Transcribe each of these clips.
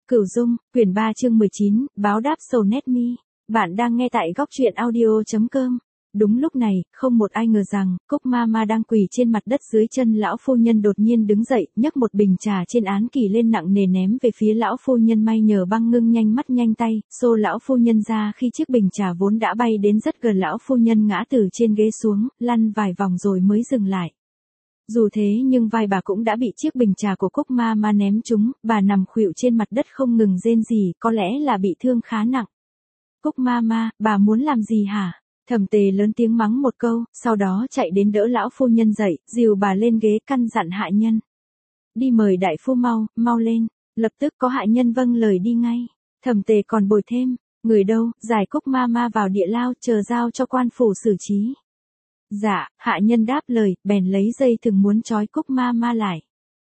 Cửu Dung, quyển 3 chương 19, báo đáp sầu nét mi. Bạn đang nghe tại góc truyện audio.com. Đúng lúc này, không một ai ngờ rằng, Cúc Mama đang quỳ trên mặt đất dưới chân lão phu nhân đột nhiên đứng dậy, nhấc một bình trà trên án kỳ lên nặng nề ném về phía lão phu nhân. May nhờ băng ngưng nhanh mắt nhanh tay, xô lão phu nhân ra khi chiếc bình trà vốn đã bay đến rất gần lão phu nhân ngã từ trên ghế xuống, lăn vài vòng rồi mới dừng lại. Dù thế nhưng vai bà cũng đã bị chiếc bình trà của Cúc Mama ném trúng, bà nằm khuỵu trên mặt đất không ngừng rên rỉ, có lẽ là bị thương khá nặng. Cúc Mama, bà muốn làm gì hả? Thẩm Tề lớn tiếng mắng một câu, sau đó chạy đến đỡ lão phu nhân dậy, dìu bà lên ghế căn dặn hạ nhân. Đi mời đại phu mau lên, lập tức có hạ nhân vâng lời đi ngay. Thẩm Tề còn bồi thêm, người đâu, giải Cúc Mama vào địa lao, chờ giao cho quan phủ xử trí. Dạ, hạ nhân đáp lời, bèn lấy dây thừng muốn trói Cúc Mama lại.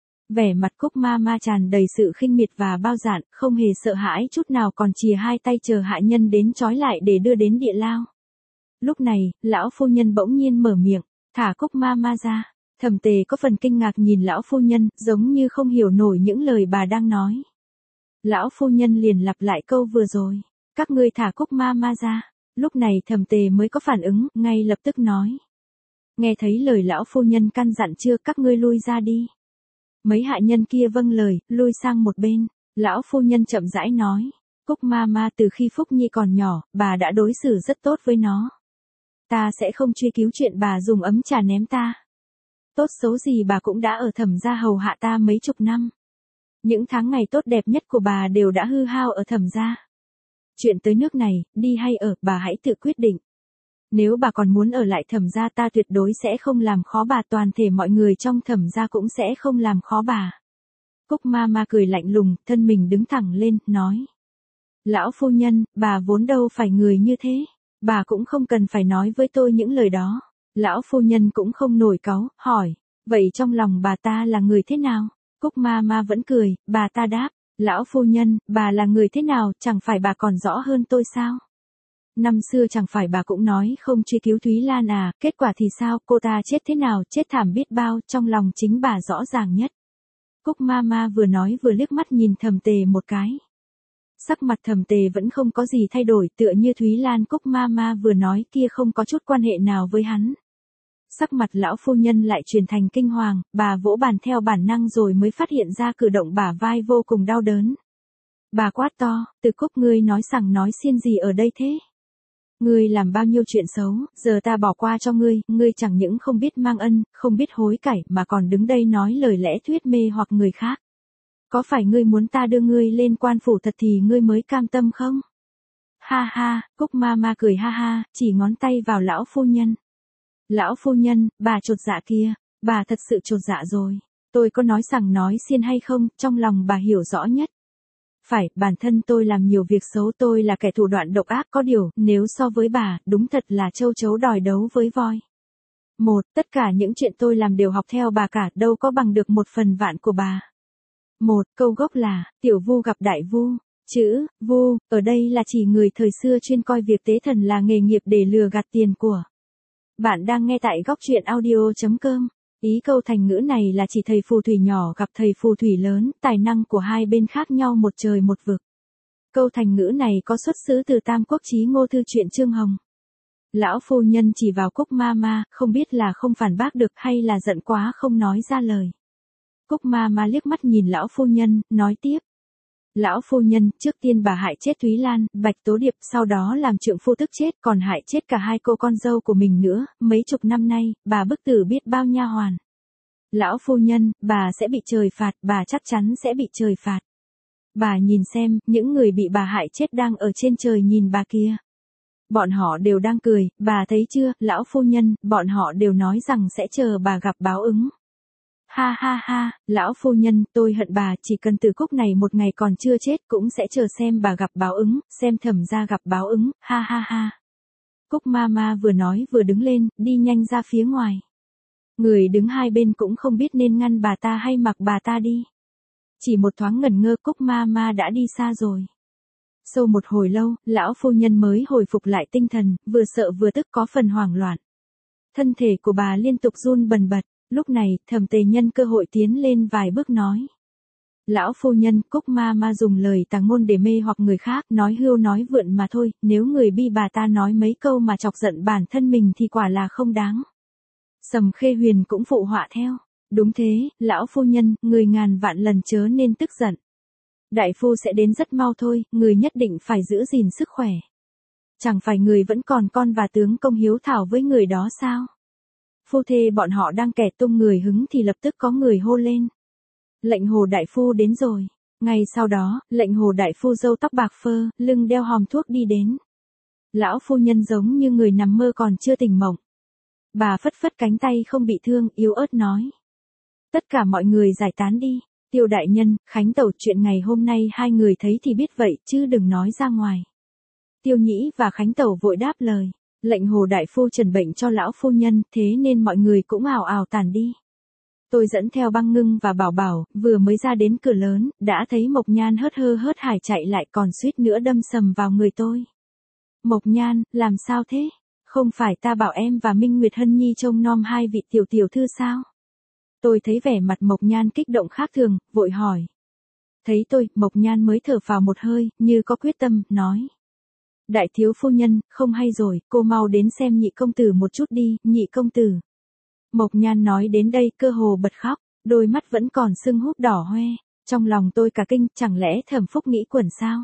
Vẻ mặt Cúc Mama tràn đầy sự khinh miệt và bao dạn, không hề sợ hãi chút nào, còn chìa hai tay chờ hạ nhân đến trói lại để đưa đến địa lao. Lúc này, lão phu nhân bỗng nhiên mở miệng, thả Cúc Mama ra. Thẩm Tề có phần kinh ngạc nhìn lão phu nhân, giống như không hiểu nổi những lời bà đang nói. Lão phu nhân liền lặp lại câu vừa rồi, các ngươi thả Cúc Mama ra. Lúc này Thẩm Tề mới có phản ứng, ngay lập tức nói. Nghe thấy lời lão phu nhân căn dặn chưa, các ngươi lui ra đi. Mấy hạ nhân kia vâng lời, lui sang một bên. Lão phu nhân chậm rãi nói, Cúc Mama từ khi Phúc Nhi còn nhỏ, bà đã đối xử rất tốt với nó. Ta sẽ không truy cứu chuyện bà dùng ấm trà ném ta. Tốt xấu gì bà cũng đã ở Thẩm gia hầu hạ ta mấy chục năm. Những tháng ngày tốt đẹp nhất của bà đều đã hư hao ở Thẩm gia. Chuyện tới nước này, đi hay ở, bà hãy tự quyết định. Nếu bà còn muốn ở lại Thẩm gia, ta tuyệt đối sẽ không làm khó bà, toàn thể mọi người trong Thẩm gia cũng sẽ không làm khó bà. Cúc Mama cười lạnh lùng, thân mình đứng thẳng lên, nói. Lão phu nhân, bà vốn đâu phải người như thế. Bà cũng không cần phải nói với tôi những lời đó. Lão phu nhân cũng không nổi cáu, hỏi. Vậy trong lòng bà ta là người thế nào? Cúc Mama vẫn cười, bà ta đáp. Lão phu nhân, bà là người thế nào, chẳng phải bà còn rõ hơn tôi sao? Năm xưa chẳng phải bà cũng nói không truy cứu Thúy Lan à, kết quả thì sao, cô ta chết thế nào, chết thảm biết bao, trong lòng chính bà rõ ràng nhất. Cúc Mama vừa nói vừa liếc mắt nhìn Thẩm Tề một cái. Sắc mặt Thẩm Tề vẫn không có gì thay đổi, tựa như Thúy Lan Cúc Mama vừa nói kia không có chút quan hệ nào với hắn. Sắc mặt lão phu nhân lại chuyển thành kinh hoàng, bà vỗ bàn theo bản năng rồi mới phát hiện ra cử động bả vai vô cùng đau đớn. Bà quát to, Từ Cúc, ngươi nói sằng nói xiên gì ở đây thế? Ngươi làm bao nhiêu chuyện xấu, giờ ta bỏ qua cho ngươi, ngươi chẳng những không biết mang ân, không biết hối cải mà còn đứng đây nói lời lẽ thuyết mê hoặc người khác. Có phải ngươi muốn ta đưa ngươi lên quan phủ thật thì ngươi mới cam tâm không? Ha ha, Cúc Mama cười ha ha, chỉ ngón tay vào lão phu nhân. Lão phu nhân, bà chột dạ kia, bà thật sự chột dạ rồi. Tôi có nói sằng nói xiên hay không, trong lòng bà hiểu rõ nhất. Phải, bản thân tôi làm nhiều việc xấu, tôi là kẻ thủ đoạn độc ác, có điều, nếu so với bà, đúng thật là châu chấu đòi đấu với voi. Tất cả những chuyện tôi làm đều học theo bà cả, đâu có bằng được 1/1000 của bà. Câu gốc là, tiểu vu gặp đại vu. Chữ, vu, ở đây là chỉ người thời xưa chuyên coi việc tế thần là nghề nghiệp để lừa gạt tiền của. Bạn đang nghe tại góc truyện audio.com. Ý câu thành ngữ này là chỉ thầy phù thủy nhỏ gặp thầy phù thủy lớn, tài năng của hai bên khác nhau một trời một vực. Câu thành ngữ này có xuất xứ từ Tam Quốc Chí Ngô Thư truyện Chương Hồng. Lão phu nhân chỉ vào Cúc Mama, không biết là không phản bác được hay là giận quá không nói ra lời. Cúc Mama liếc mắt nhìn lão phu nhân, nói tiếp. Lão phu nhân, trước tiên bà hại chết Thúy Lan, Bạch Tố Điệp, sau đó làm trượng phu tức chết, còn hại chết cả hai cô con dâu của mình nữa, mấy chục năm nay, bà bức tử biết bao nha hoàn. Lão phu nhân, bà sẽ bị trời phạt, bà chắc chắn sẽ bị trời phạt. Bà nhìn xem, những người bị bà hại chết đang ở trên trời nhìn bà kia. Bọn họ đều đang cười, bà thấy chưa, lão phu nhân, bọn họ đều nói rằng sẽ chờ bà gặp báo ứng. Ha ha ha, lão phu nhân, tôi hận bà, chỉ cần Từ Cúc này một ngày còn chưa chết cũng sẽ chờ xem bà gặp báo ứng, xem Thẩm gia gặp báo ứng, ha ha ha. Cúc Mama vừa nói vừa đứng lên, đi nhanh ra phía ngoài. Người đứng hai bên cũng không biết nên ngăn bà ta hay mặc bà ta đi. Chỉ một thoáng ngẩn ngơ, Cúc Mama đã đi xa rồi. Sau một hồi lâu, lão phu nhân mới hồi phục lại tinh thần, vừa sợ vừa tức, có phần hoảng loạn. Thân thể của bà liên tục run bần bật. Lúc này, Thẩm Tề nhân cơ hội tiến lên vài bước nói. Lão phu nhân, Cúc ma ma dùng lời tàng môn để mê hoặc người khác, nói hưu nói vượn mà thôi, nếu người bi bà ta nói mấy câu mà chọc giận bản thân mình thì quả là không đáng. Sầm Khê Huyền cũng phụ họa theo. Đúng thế, lão phu nhân, người ngàn vạn lần chớ nên tức giận. Đại phu sẽ đến rất mau thôi, người nhất định phải giữ gìn sức khỏe. Chẳng phải người vẫn còn con và tướng công hiếu thảo với người đó sao? Phu thê bọn họ đang kẻ tung người hứng thì lập tức có người hô lên. Lệnh Hồ đại phu đến rồi. Ngay sau đó, lệnh Hồ đại phu râu tóc bạc phơ, lưng đeo hòm thuốc đi đến. Lão phu nhân giống như người nằm mơ còn chưa tỉnh mộng. Bà phất phất cánh tay không bị thương, yếu ớt nói. Tất cả mọi người giải tán đi. Tiêu đại nhân, Khánh tẩu, chuyện ngày hôm nay hai người thấy thì biết vậy chứ đừng nói ra ngoài. Tiêu Nhĩ và Khánh tẩu vội đáp lời. Lệnh Hồ đại phu trần bệnh cho lão phu nhân, thế nên mọi người cũng ào ào tản đi. Tôi dẫn theo Băng Ngưng và Bảo Bảo, vừa mới ra đến cửa lớn, đã thấy Mộc Nhan hớt hơ hớt hải chạy lại còn suýt nữa đâm sầm vào người tôi. Mộc Nhan, làm sao thế? Không phải ta bảo em và Minh Nguyệt Hân Nhi trông nom hai vị tiểu tiểu thư sao? Tôi thấy vẻ mặt Mộc Nhan kích động khác thường, vội hỏi. Thấy tôi, Mộc Nhan mới thở phào một hơi, như có quyết tâm, nói. Đại thiếu phu nhân, không hay rồi, cô mau đến xem nhị công tử một chút đi, nhị công tử. Mộc Nhan nói đến đây cơ hồ bật khóc, đôi mắt vẫn còn sưng húp đỏ hoe, trong lòng tôi cả kinh, chẳng lẽ Thẩm Phúc nghĩ quẩn sao?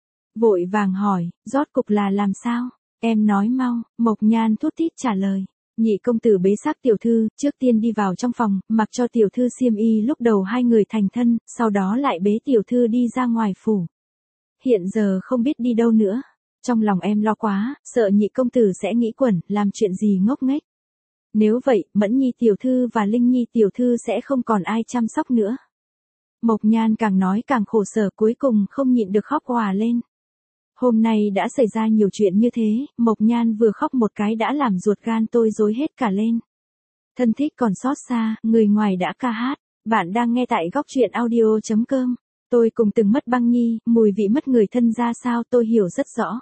Vội vàng hỏi, rốt cục là làm sao? Em nói mau, Mộc Nhan thút thít trả lời. Nhị công tử bế xác tiểu thư, trước tiên đi vào trong phòng, mặc cho tiểu thư xiêm y, lúc đầu hai người thành thân, sau đó lại bế tiểu thư đi ra ngoài phủ. Hiện giờ không biết đi đâu nữa. Trong lòng em lo quá, sợ nhị công tử sẽ nghĩ quẩn, làm chuyện gì ngốc nghếch. Nếu vậy, Mẫn Nhi tiểu thư và Linh Nhi tiểu thư sẽ không còn ai chăm sóc nữa. Mộc Nhan càng nói càng khổ sở, cuối cùng không nhịn được khóc òa lên. Hôm nay đã xảy ra nhiều chuyện như thế, Mộc Nhan vừa khóc một cái đã làm ruột gan tôi rối hết cả lên. Thân thích còn xót xa, người ngoài đã ca hát. Bạn đang nghe tại góc truyện audio.com. Tôi cùng từng mất Băng Nhi, mùi vị mất người thân ra sao tôi hiểu rất rõ.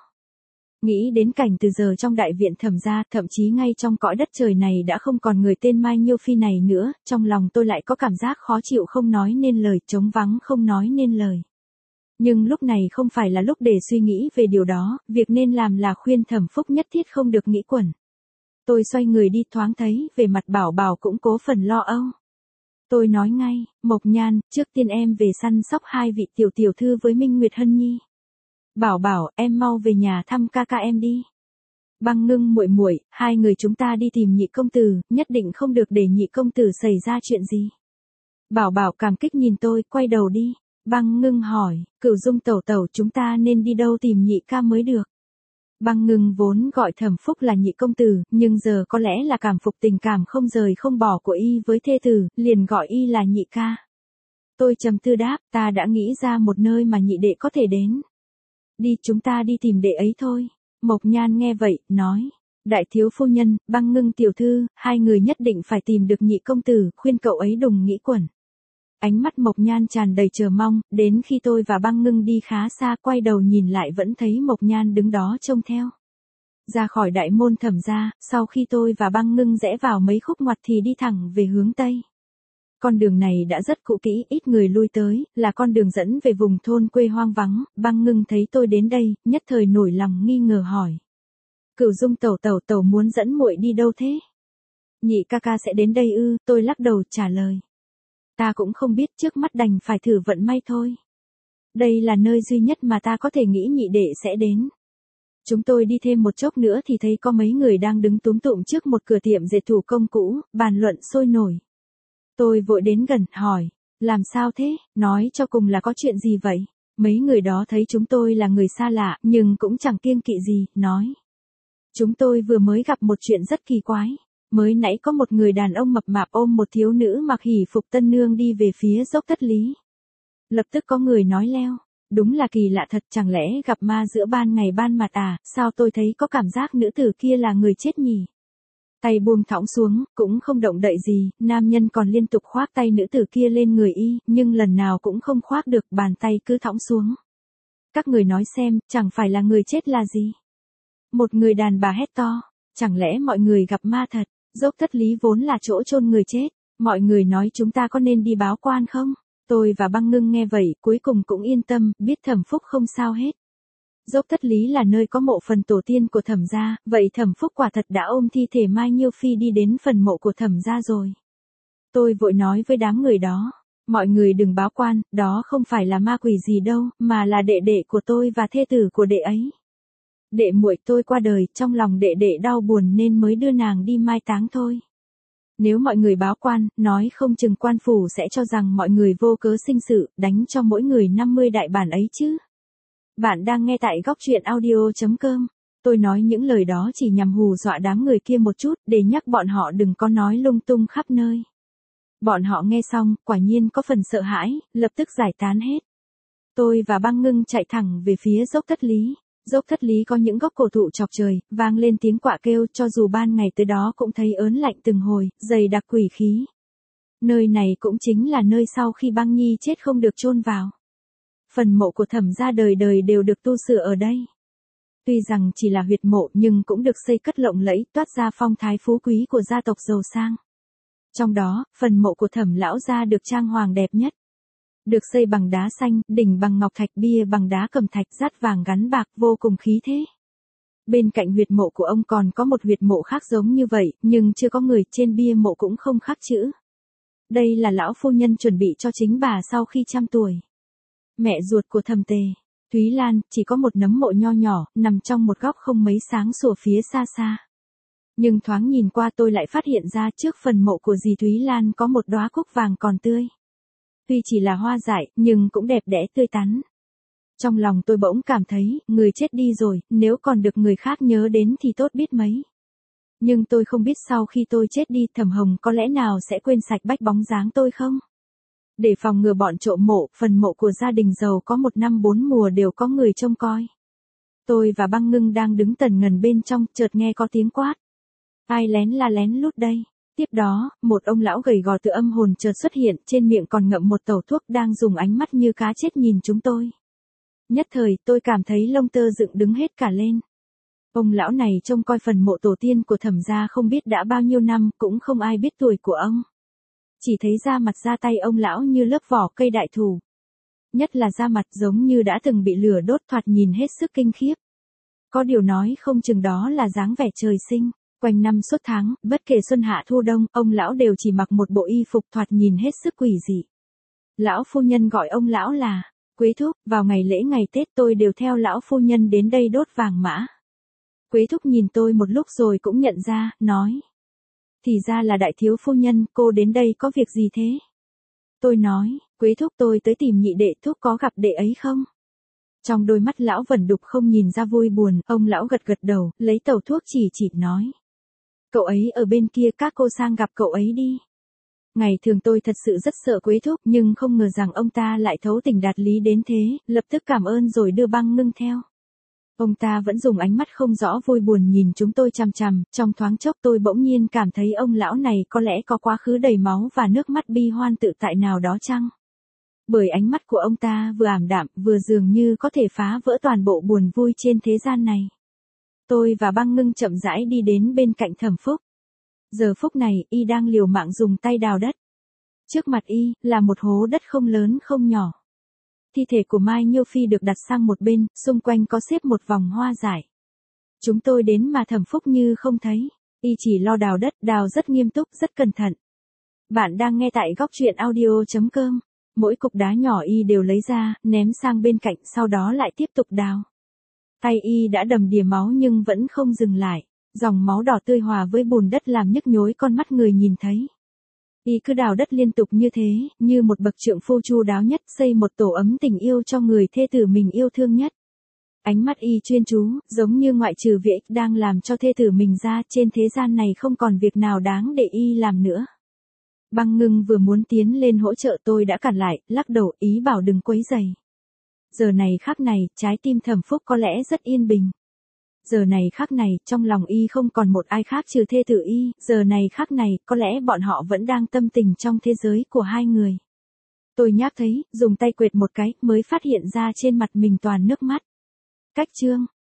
Nghĩ đến cảnh từ giờ trong đại viện Thẩm gia, thậm chí ngay trong cõi đất trời này đã không còn người tên Mai Nhiêu Phi này nữa, trong lòng tôi lại có cảm giác khó chịu không nói nên lời, trống vắng không nói nên lời. Nhưng lúc này không phải là lúc để suy nghĩ về điều đó, việc nên làm là khuyên Thẩm Phúc nhất thiết không được nghĩ quẩn. Tôi xoay người đi, thoáng thấy về mặt Bảo Bảo cũng cố phần lo âu. Tôi nói ngay, Mộc Nhan, trước tiên em về săn sóc hai vị tiểu tiểu thư với Minh Nguyệt Hân Nhi. Bảo Bảo, em mau về nhà thăm ca ca em đi. Băng Ngưng muội muội, hai người chúng ta đi tìm nhị công tử, nhất định không được để nhị công tử xảy ra chuyện gì. Bảo Bảo cảm kích nhìn tôi, quay đầu đi. Băng Ngưng hỏi, Cửu Dung tẩu tẩu, chúng ta nên đi đâu tìm nhị ca mới được. Băng Ngưng vốn gọi Thẩm Phúc là nhị công tử, nhưng giờ có lẽ là cảm phục tình cảm không rời không bỏ của y với thê tử, liền gọi y là nhị ca. Tôi trầm tư đáp, ta đã nghĩ ra một nơi mà nhị đệ có thể đến. Đi, chúng ta đi tìm đệ ấy thôi. Mộc Nhan nghe vậy, nói. Đại thiếu phu nhân, Băng Ngưng tiểu thư, hai người nhất định phải tìm được nhị công tử, khuyên cậu ấy đừng nghĩ quẩn. Ánh mắt Mộc Nhan tràn đầy chờ mong, đến khi tôi và Băng Ngưng đi khá xa, quay đầu nhìn lại vẫn thấy Mộc Nhan đứng đó trông theo. Ra khỏi đại môn Thẩm gia, sau khi tôi và Băng Ngưng rẽ vào mấy khúc ngoặt thì đi thẳng về hướng Tây. Con đường này đã rất cũ kỹ, ít người lui tới, là con đường dẫn về vùng thôn quê hoang vắng. Băng Ngưng thấy tôi đến đây, nhất thời nổi lòng nghi ngờ hỏi. Cửu Dung tẩu tẩu tẩu muốn dẫn muội đi đâu thế? Nhị ca ca sẽ đến đây ư? Tôi lắc đầu trả lời. Ta cũng không biết, trước mắt đành phải thử vận may thôi. Đây là nơi duy nhất mà ta có thể nghĩ nhị đệ sẽ đến. Chúng tôi đi thêm một chốc nữa thì thấy có mấy người đang đứng túm tụm trước một cửa tiệm dệt thủ công cũ, bàn luận sôi nổi. Tôi vội đến gần, hỏi, làm sao thế, nói cho cùng là có chuyện gì vậy? Mấy người đó thấy chúng tôi là người xa lạ, nhưng cũng chẳng kiêng kỵ gì, nói. Chúng tôi vừa mới gặp một chuyện rất kỳ quái. Mới nãy có một người đàn ông mập mạp ôm một thiếu nữ mặc hỷ phục tân nương đi về phía dốc Thất Lý. Lập tức có người nói leo. Đúng là kỳ lạ thật, chẳng lẽ gặp ma giữa ban ngày ban mặt à, sao tôi thấy có cảm giác nữ tử kia là người chết nhỉ? Tay buông thõng xuống, cũng không động đậy gì, nam nhân còn liên tục khoác tay nữ tử kia lên người y, nhưng lần nào cũng không khoác được, bàn tay cứ thõng xuống. Các người nói xem, chẳng phải là người chết là gì? Một người đàn bà hét to, chẳng lẽ mọi người gặp ma thật? Dốc Thất Lý vốn là chỗ chôn người chết, mọi người nói chúng ta có nên đi báo quan không? Tôi và Băng Ngưng nghe vậy, cuối cùng cũng yên tâm, biết Thẩm Phúc không sao hết. Dốc Thất Lý là nơi có mộ phần tổ tiên của Thẩm gia, vậy Thẩm Phúc quả thật đã ôm thi thể Mai Nhiêu Phi đi đến phần mộ của Thẩm gia rồi. Tôi vội nói với đám người đó, mọi người đừng báo quan, đó không phải là ma quỷ gì đâu, mà là đệ đệ của tôi và thê tử của đệ ấy. Đệ muội tôi qua đời, trong lòng đệ đệ đau buồn nên mới đưa nàng đi mai táng thôi. Nếu mọi người báo quan, nói không chừng quan phủ sẽ cho rằng mọi người vô cớ sinh sự, đánh cho mỗi người 50 đại bản ấy chứ. Bạn đang nghe tại góc truyện audio.com. Tôi nói những lời đó chỉ nhằm hù dọa đám người kia một chút, để nhắc bọn họ đừng có nói lung tung khắp nơi. Bọn họ nghe xong, quả nhiên có phần sợ hãi, lập tức giải tán hết. Tôi và Băng Ngưng chạy thẳng về phía dốc Thất Lý. Dốc Thất Lý có những gốc cổ thụ chọc trời, vang lên tiếng quạ kêu, cho dù ban ngày tới đó cũng thấy ớn lạnh từng hồi, dày đặc quỷ khí. Nơi này cũng chính là nơi sau khi Băng Nhi chết không được chôn vào. Phần mộ của Thẩm gia đời đời đều được tu sửa ở đây. Tuy rằng chỉ là huyệt mộ nhưng cũng được xây cất lộng lẫy, toát ra phong thái phú quý của gia tộc giàu sang. Trong đó, phần mộ của Thẩm lão gia được trang hoàng đẹp nhất. Được xây bằng đá xanh, đỉnh bằng ngọc thạch, bia bằng đá cẩm thạch, dát vàng gắn bạc, vô cùng khí thế. Bên cạnh huyệt mộ của ông còn có một huyệt mộ khác giống như vậy, nhưng chưa có người, trên bia mộ cũng không khắc chữ. Đây là lão phu nhân chuẩn bị cho chính bà sau khi trăm tuổi. Mẹ ruột của Thẩm Tề, Thúy Lan, chỉ có một nấm mộ nho nhỏ, nằm trong một góc không mấy sáng sủa phía xa xa. Nhưng thoáng nhìn qua tôi lại phát hiện ra trước phần mộ của dì Thúy Lan có một đóa cúc vàng còn tươi. Tuy chỉ là hoa dại, nhưng cũng đẹp đẽ tươi tắn. Trong lòng tôi bỗng cảm thấy, người chết đi rồi, nếu còn được người khác nhớ đến thì tốt biết mấy. Nhưng tôi không biết sau khi tôi chết đi, Thẩm Hồng có lẽ nào sẽ quên sạch bách bóng dáng tôi không? Để phòng ngừa bọn trộm mộ, phần mộ của gia đình giàu có 1 năm 4 mùa đều có người trông coi. Tôi và Băng Ngưng đang đứng tần ngần bên trong, chợt nghe có tiếng quát. Ai lén la lén lút đây? Tiếp đó, một ông lão gầy gò tự âm hồn chợt xuất hiện, trên miệng còn ngậm một tẩu thuốc, đang dùng ánh mắt như cá chết nhìn chúng tôi. Nhất thời, tôi cảm thấy lông tơ dựng đứng hết cả lên. Ông lão này trông coi phần mộ tổ tiên của Thẩm gia không biết đã bao nhiêu năm, cũng không ai biết tuổi của ông. Chỉ thấy da mặt da tay ông lão như lớp vỏ cây đại thụ. Nhất là da mặt giống như đã từng bị lửa đốt, thoạt nhìn hết sức kinh khiếp. Có điều nói không chừng đó là dáng vẻ trời sinh. Quanh năm suốt tháng, bất kể xuân hạ thu đông, ông lão đều chỉ mặc một bộ y phục thoạt nhìn hết sức quỷ dị. Lão phu nhân gọi ông lão là Quế Thúc, vào ngày lễ ngày Tết tôi đều theo lão phu nhân đến đây đốt vàng mã. Quế Thúc nhìn tôi một lúc rồi cũng nhận ra, nói. Thì ra là đại thiếu phu nhân, cô đến đây có việc gì thế? Tôi nói, Quế Thúc tôi tới tìm nhị đệ Thúc, có gặp đệ ấy không? Trong đôi mắt lão vẩn đục không nhìn ra vui buồn, ông lão gật gật đầu, lấy tẩu thuốc chỉ nói. Cậu ấy ở bên kia, các cô sang gặp cậu ấy đi. Ngày thường tôi thật sự rất sợ Quế Thúc, nhưng không ngờ rằng ông ta lại thấu tình đạt lý đến thế, lập tức cảm ơn rồi đưa Băng Ngưng theo. Ông ta vẫn dùng ánh mắt không rõ vui buồn nhìn chúng tôi chằm chằm, trong thoáng chốc tôi bỗng nhiên cảm thấy ông lão này có lẽ có quá khứ đầy máu và nước mắt bi hoan tự tại nào đó chăng? Bởi ánh mắt của ông ta vừa ảm đạm, vừa dường như có thể phá vỡ toàn bộ buồn vui trên thế gian này. Tôi và Băng Ngưng chậm rãi đi đến bên cạnh Thẩm Phúc. Giờ phút này, y đang liều mạng dùng tay đào đất. Trước mặt y, là một hố đất không lớn không nhỏ. Thi thể của Mai Nhiêu Phi được đặt sang một bên, xung quanh có xếp một vòng hoa dại. Chúng tôi đến mà Thẩm Phúc như không thấy. Y chỉ lo đào đất, đào rất nghiêm túc, rất cẩn thận. Bạn đang nghe tại góc truyện audio.com. Mỗi cục đá nhỏ y đều lấy ra, ném sang bên cạnh, sau đó lại tiếp tục đào. Tay y đã đầm đìa máu nhưng vẫn không dừng lại. Dòng máu đỏ tươi hòa với bùn đất làm nhức nhối con mắt người nhìn thấy. Y cứ đào đất liên tục như thế, như một bậc trượng phu chu đáo nhất, xây một tổ ấm tình yêu cho người thê tử mình yêu thương nhất. Ánh mắt y chuyên chú, giống như ngoại trừ việc đang làm cho thê tử mình ra, trên thế gian này không còn việc nào đáng để y làm nữa. Băng Ngưng vừa muốn tiến lên hỗ trợ tôi đã cản lại, lắc đầu, ý bảo đừng quấy rầy. Giờ này khắc này, trái tim Thẩm Phúc có lẽ rất yên bình. Giờ này khắc này, trong lòng y không còn một ai khác trừ thê tử y, giờ này khắc này, có lẽ bọn họ vẫn đang tâm tình trong thế giới của hai người. Tôi nhác thấy, dùng tay quệt một cái, mới phát hiện ra trên mặt mình toàn nước mắt. Cách chương.